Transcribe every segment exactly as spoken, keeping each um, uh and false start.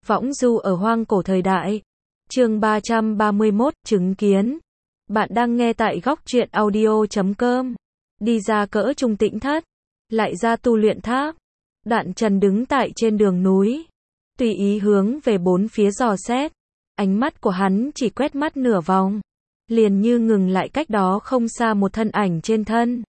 Võng du ở hoang cổ thời đại. Chương ba trăm ba mươi mốt, chứng kiến. Bạn đang nghe tại góc truyện audio chấm com. Đi ra cỡ trung tĩnh thất, lại ra tu luyện tháp. Đoạn Trần đứng tại trên đường núi, tùy ý hướng về bốn phía dò xét. Ánh mắt của hắn chỉ quét mắt nửa vòng, liền như ngừng lại cách đó không xa một thân ảnh trên thân.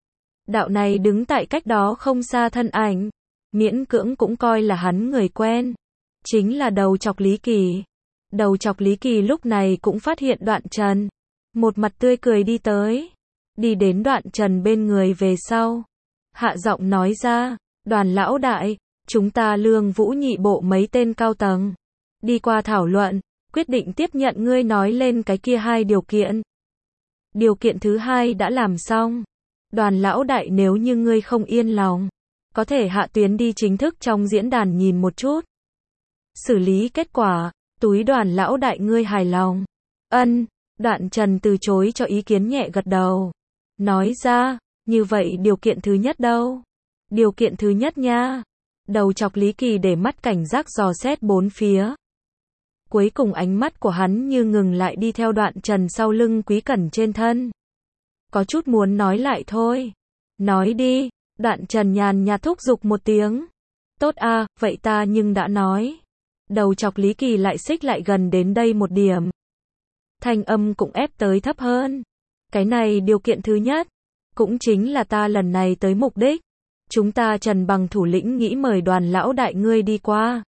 Đạo này đứng tại cách đó không xa thân ảnh, miễn cưỡng cũng coi là hắn người quen. Chính là đầu chọc Lý Kỳ. Đầu chọc Lý Kỳ lúc này cũng phát hiện Đoạn Trần. Một mặt tươi cười đi tới. Đi đến Đoạn Trần bên người về sau. Hạ giọng nói ra, Đoàn lão đại, chúng ta Lương Vũ nhị bộ mấy tên cao tầng. Đi qua thảo luận, quyết định tiếp nhận ngươi nói lên cái kia hai điều kiện. Điều kiện thứ hai đã làm xong. Đoàn lão đại nếu như ngươi không yên lòng, có thể hạ tuyến đi chính thức trong diễn đàn nhìn một chút. Xử lý kết quả, túi Đoàn lão đại ngươi hài lòng. Ân, Đoạn Trần từ chối cho ý kiến nhẹ gật đầu. Nói ra, như vậy điều kiện thứ nhất đâu? Điều kiện thứ nhất nha. Đầu chọc Lý Kỳ để mắt cảnh giác dò xét bốn phía. Cuối cùng ánh mắt của hắn như ngừng lại đi theo Đoạn Trần sau lưng Quý Cẩn trên thân. Có chút muốn nói lại thôi. Nói đi, Đoạn Trần nhàn nhạt thúc giục một tiếng. Tốt a, vậy ta nhưng đã nói. Đầu chọc Lý Kỳ lại xích lại gần đến đây một điểm. Thanh âm cũng ép tới thấp hơn. Cái này điều kiện thứ nhất, cũng chính là ta lần này tới mục đích. Chúng ta Trần bằng thủ lĩnh nghĩ mời Đoàn lão đại ngươi đi qua.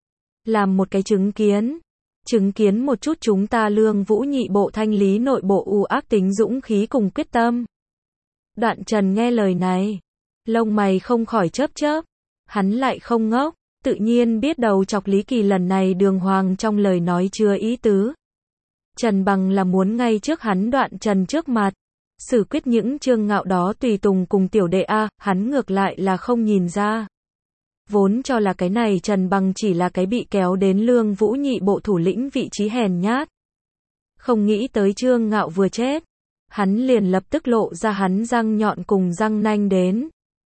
Làm một cái chứng kiến. Chứng kiến một chút chúng ta Lương Vũ nhị bộ thanh lý nội bộ u ác tính dũng khí cùng quyết tâm. Đoạn Trần nghe lời này, lông mày không khỏi chớp chớp. Hắn lại không ngốc, tự nhiên biết đầu chọc Lý Kỳ lần này đường hoàng trong lời nói chưa ý tứ. Trần bằng là muốn ngay trước hắn Đoạn Trần trước mặt, xử quyết những Trương Ngạo đó tùy tùng cùng tiểu đệ A, hắn ngược lại là không nhìn ra. Vốn cho là cái này Trần bằng chỉ là cái bị kéo đến Lương Vũ nhị bộ thủ lĩnh vị trí hèn nhát. Không nghĩ tới Trương Ngạo vừa chết, hắn liền lập tức lộ ra hắn răng nhọn cùng răng nanh đến.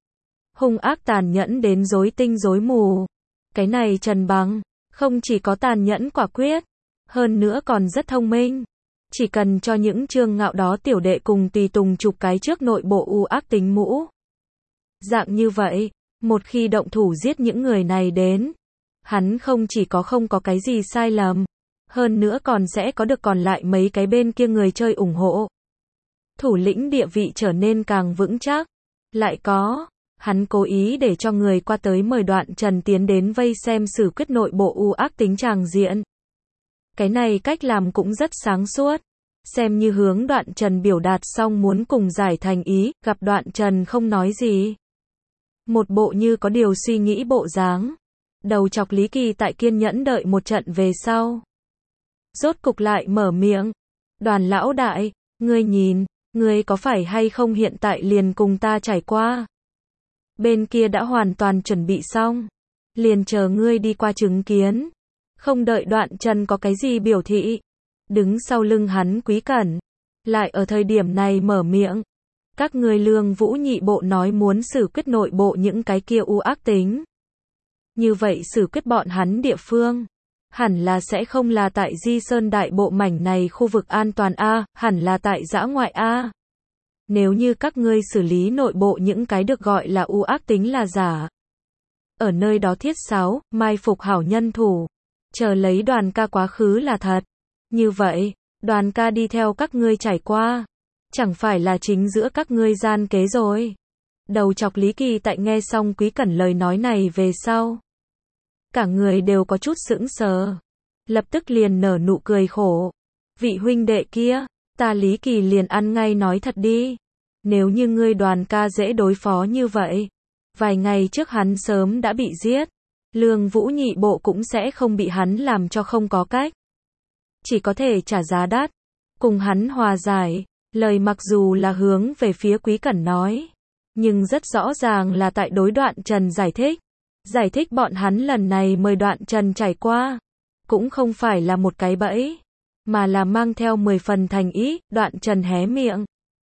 Hung ác tàn nhẫn đến rối tinh rối mù. Cái này Trần bằng, không chỉ có tàn nhẫn quả quyết, hơn nữa còn rất thông minh. Chỉ cần cho những Trương Ngạo đó tiểu đệ cùng tùy tùng chụp cái trước nội bộ u ác tính mũ. Dạng như vậy, một khi động thủ giết những người này đến, hắn không chỉ có không có cái gì sai lầm, hơn nữa còn sẽ có được còn lại mấy cái bên kia người chơi ủng hộ. Thủ lĩnh địa vị trở nên càng vững chắc. Lại có, hắn cố ý để cho người qua tới mời Đoạn Trần tiến đến vây xem xử quyết nội bộ u ác tính tràng diện. Cái này cách làm cũng rất sáng suốt. Xem như hướng Đoạn Trần biểu đạt xong muốn cùng giải thành ý, gặp Đoạn Trần không nói gì. Một bộ như có điều suy nghĩ bộ dáng. Đầu chọc Lý Kỳ tại kiên nhẫn đợi một trận về sau. Rốt cục lại mở miệng. Đoàn lão đại, ngươi nhìn, ngươi có phải hay không hiện tại liền cùng ta trải qua. Bên kia đã hoàn toàn chuẩn bị xong. Liền chờ ngươi đi qua chứng kiến. Không đợi Đoạn Trần có cái gì biểu thị. Đứng sau lưng hắn Quý Cẩn. Lại ở thời điểm này mở miệng. Các ngươi Lương Vũ nhị bộ nói muốn xử quyết nội bộ những cái kia u ác tính. Như vậy xử quyết bọn hắn địa phương. Hẳn là sẽ không là tại Di Sơn đại bộ mảnh này khu vực an toàn A, hẳn là tại dã ngoại A. Nếu như các ngươi xử lý nội bộ những cái được gọi là u ác tính là giả. Ở nơi đó thiết sáo, mai phục hảo nhân thủ. Chờ lấy Đoàn ca quá khứ là thật. Như vậy, Đoàn ca đi theo các ngươi trải qua. Chẳng phải là chính giữa các ngươi gian kế rồi. Đầu chọc Lý Kỳ tại nghe xong Quý Cẩn lời nói này về sau. Cả người đều có chút sững sờ. Lập tức liền nở nụ cười khổ. Vị huynh đệ kia, ta Lý Kỳ liền ăn ngay nói thật đi. Nếu như ngươi Đoàn ca dễ đối phó như vậy. Vài ngày trước hắn sớm đã bị giết. Lương Vũ nhị bộ cũng sẽ không bị hắn làm cho không có cách. Chỉ có thể trả giá đắt. Cùng hắn hòa giải. Lời mặc dù là hướng về phía Quý Cẩn nói. Nhưng rất rõ ràng là tại đối Đoạn Trần giải thích. Giải thích bọn hắn lần này mời Đoạn Trần trải qua. Cũng không phải là một cái bẫy. Mà là mang theo mười phần thành ý. Đoạn Trần hé miệng.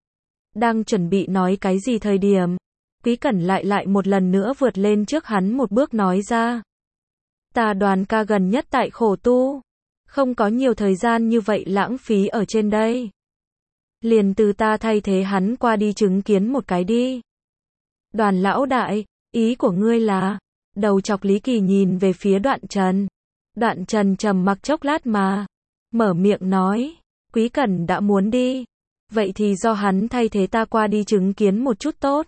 Đang chuẩn bị nói cái gì thời điểm. Quý Cẩn lại lại một lần nữa vượt lên trước hắn một bước nói ra. Ta Đoàn ca gần nhất tại khổ tu, không có nhiều thời gian như vậy lãng phí ở trên đây. Liền từ ta thay thế hắn qua đi chứng kiến một cái đi. Đoàn lão đại, ý của ngươi là? Đầu chọc Lý Kỳ nhìn về phía Đoạn Trần. Đoạn Trần trầm mặc chốc lát mà mở miệng nói, Quý Cẩn đã muốn đi, vậy thì do hắn thay thế ta qua đi chứng kiến một chút tốt.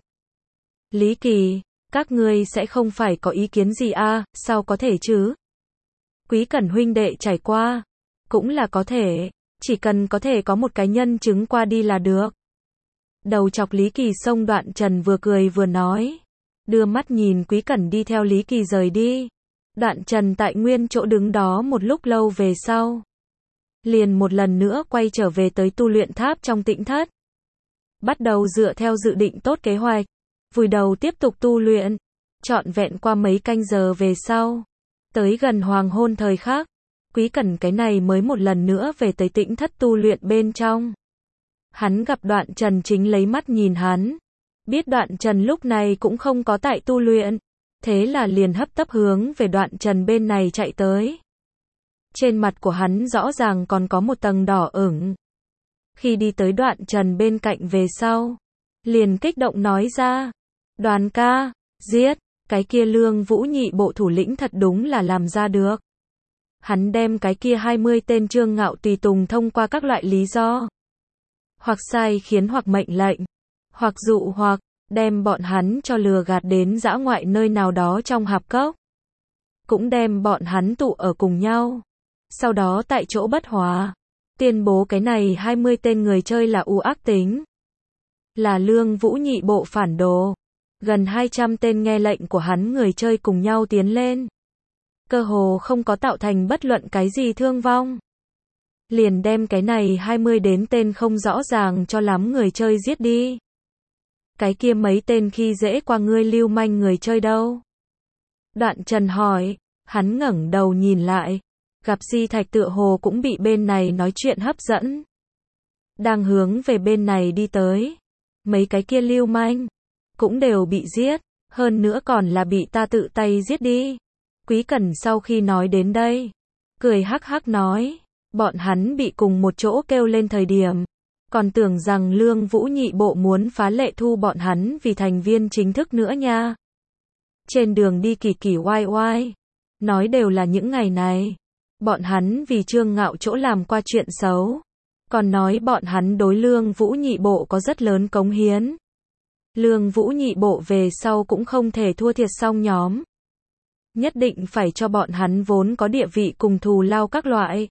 Lý Kỳ, các ngươi sẽ không phải có ý kiến gì à, sao có thể chứ? Quý Cẩn huynh đệ trải qua, cũng là có thể, chỉ cần có thể có một cái nhân chứng qua đi là được. Đầu chọc Lý Kỳ xông Đoạn Trần vừa cười vừa nói, đưa mắt nhìn Quý Cẩn đi theo Lý Kỳ rời đi. Đoạn Trần tại nguyên chỗ đứng đó một lúc lâu về sau, liền một lần nữa quay trở về tới tu luyện tháp trong tĩnh thất. Bắt đầu dựa theo dự định tốt kế hoạch, vùi đầu tiếp tục tu luyện, trọn vẹn qua mấy canh giờ về sau. Tới gần hoàng hôn thời khắc, Quý Cẩn cái này mới một lần nữa về tới tĩnh thất tu luyện bên trong. Hắn gặp Đoạn Trần chính lấy mắt nhìn hắn, biết Đoạn Trần lúc này cũng không có tại tu luyện, thế là liền hấp tấp hướng về Đoạn Trần bên này chạy tới. Trên mặt của hắn rõ ràng còn có một tầng đỏ ửng. Khi đi tới Đoạn Trần bên cạnh về sau, liền kích động nói ra, Đoàn ca, giết, cái kia Lương Vũ nhị bộ thủ lĩnh thật đúng là làm ra được. Hắn đem cái kia hai mươi tên Trương Ngạo tùy tùng thông qua các loại lý do, hoặc sai khiến hoặc mệnh lệnh, hoặc dụ hoặc, đem bọn hắn cho lừa gạt đến dã ngoại nơi nào đó trong hạp cốc. Cũng đem bọn hắn tụ ở cùng nhau. Sau đó tại chỗ bất hòa, tuyên bố cái này hai mươi tên người chơi là u ác tính, là Lương Vũ nhị bộ phản đồ. Gần hai trăm tên nghe lệnh của hắn người chơi cùng nhau tiến lên. Cơ hồ không có tạo thành bất luận cái gì thương vong. Liền đem cái này hai mươi đến tên không rõ ràng cho lắm người chơi giết đi. Cái kia mấy tên khi dễ qua ngươi lưu manh người chơi đâu? Đoạn Trần hỏi, hắn ngẩng đầu nhìn lại, gặp Di Thạch tựa hồ cũng bị bên này nói chuyện hấp dẫn. Đang hướng về bên này đi tới. Mấy cái kia lưu manh, cũng đều bị giết, hơn nữa còn là bị ta tự tay giết đi. Quý Cẩn sau khi nói đến đây, cười hắc hắc nói, bọn hắn bị cùng một chỗ kêu lên thời điểm, còn tưởng rằng Lương Vũ nhị bộ muốn phá lệ thu bọn hắn vì thành viên chính thức nữa nha. Trên đường đi kỳ kỳ oai oai, nói đều là những ngày này, bọn hắn vì Trương Ngạo chỗ làm qua chuyện xấu, còn nói bọn hắn đối Lương Vũ nhị bộ có rất lớn cống hiến. Lương Vũ nhị bộ về sau cũng không thể thua thiệt xong nhóm. Nhất định phải cho bọn hắn vốn có địa vị cùng thù lao các loại.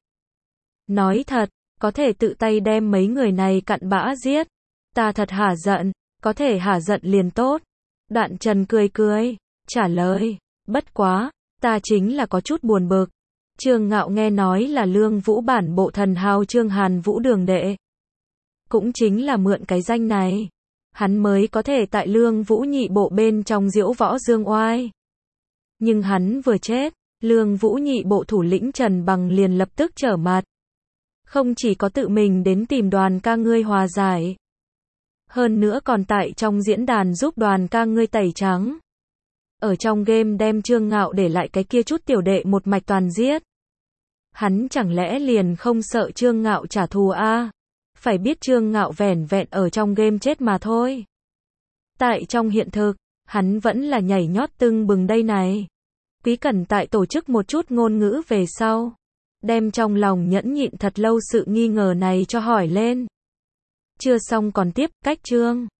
Nói thật, có thể tự tay đem mấy người này cặn bã giết, ta thật hả giận, có thể hả giận liền tốt. Đoạn Trần cười cười, trả lời, bất quá, ta chính là có chút buồn bực. Trương Ngạo nghe nói là Lương Vũ bản bộ thần hào Trương Hàn Vũ đường đệ. Cũng chính là mượn cái danh này, hắn mới có thể tại Lương Vũ nhị bộ bên trong diễu võ dương oai. Nhưng hắn vừa chết, Lương Vũ nhị bộ thủ lĩnh Trần Bằng liền lập tức trở mặt. Không chỉ có tự mình đến tìm Đoàn ca ngươi hòa giải, hơn nữa còn tại trong diễn đàn giúp Đoàn ca ngươi tẩy trắng. Ở trong game đem Trương Ngạo để lại cái kia chút tiểu đệ một mạch toàn giết. Hắn chẳng lẽ liền không sợ Trương Ngạo trả thù a? À? Phải biết Trương Ngạo vẻn vẹn ở trong game chết mà thôi. Tại trong hiện thực, hắn vẫn là nhảy nhót tưng bừng đây này. Quý Cẩn tại tổ chức một chút ngôn ngữ về sau, đem trong lòng nhẫn nhịn thật lâu sự nghi ngờ này cho hỏi lên. Chưa xong còn tiếp, cách chương